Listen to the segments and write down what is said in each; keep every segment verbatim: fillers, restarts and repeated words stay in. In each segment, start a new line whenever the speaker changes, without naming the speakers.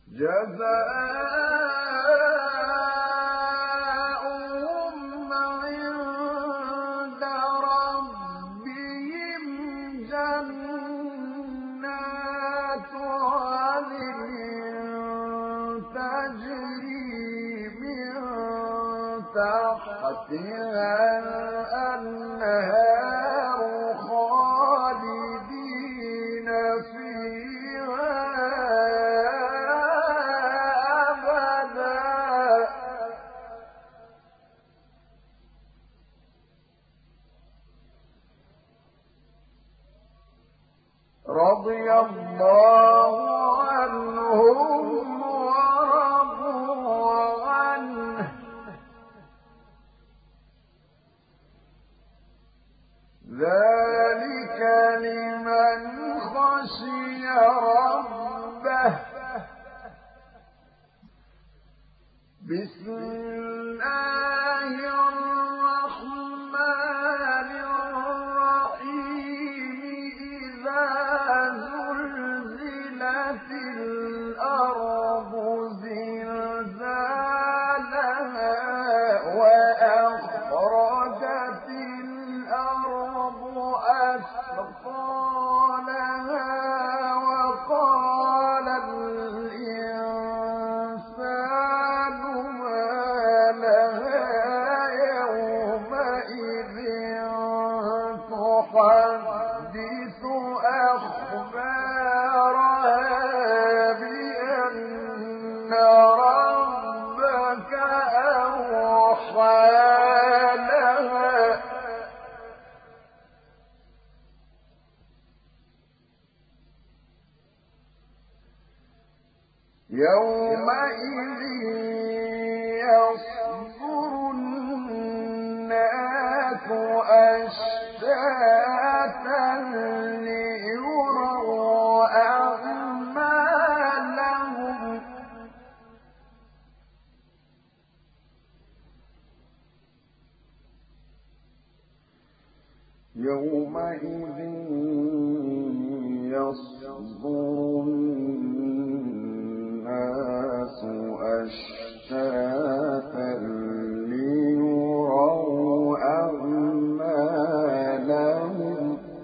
جزاؤهم عند ربهم جنات عدن تجري من تحتها الأنهار خالدين فيها رضي الله عنهم ورضوا عنه ذلك لمن خشي ربه بسم الله الرحمن الرحيم إذا زلزلت الأرض زلزالها وأخرجت الأرض أثقالها وقال الإنسان ما لها يومئذ تحدث أخبارها بأن ربك أوحى لها يومئذ يصدر الناس أشتاتا ليروا أعمالهم يومئذ يصدر الناس أشتاتا ليروا أعمالهم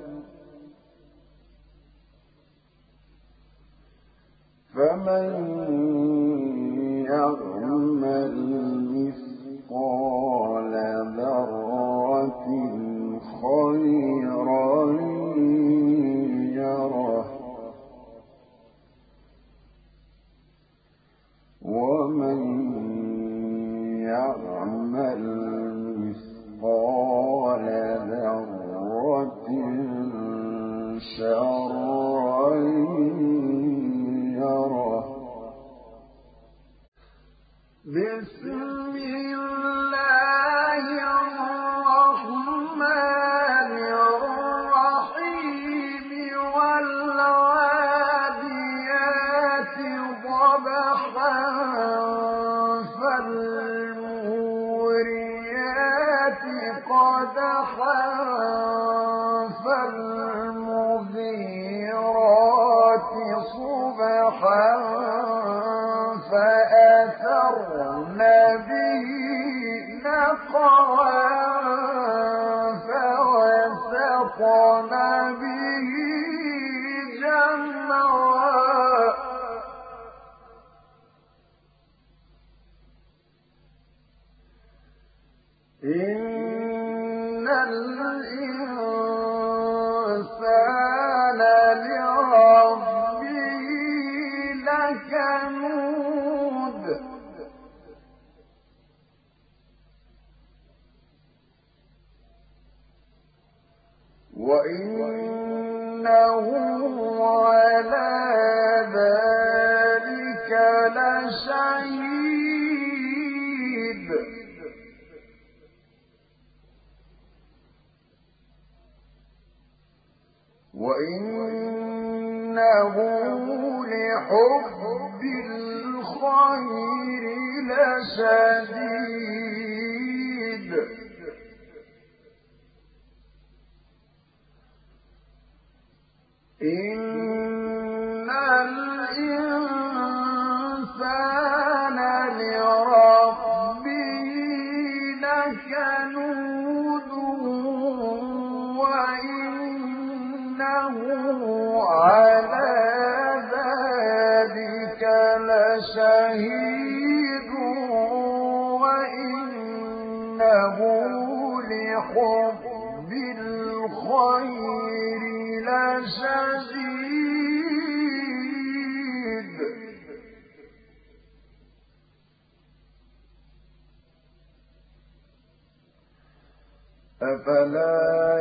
فمن يعمل مثقال ذرة خيرا يره ومن يعمل مثقال ذرة شرا يره بسم الله الرحمن الرحيم والعاديات ضبحا فالموريات قدحا فالمغيرات صبحا فأثرن به نقعا فوسطن به جمعا إن الإنسان لربه لكنود وإنه على ذلك لشهيد وإنه لحب الخير لشديد إن الإنسان على ذلك لشهيد وإنه لحب الخير لشديد أفلا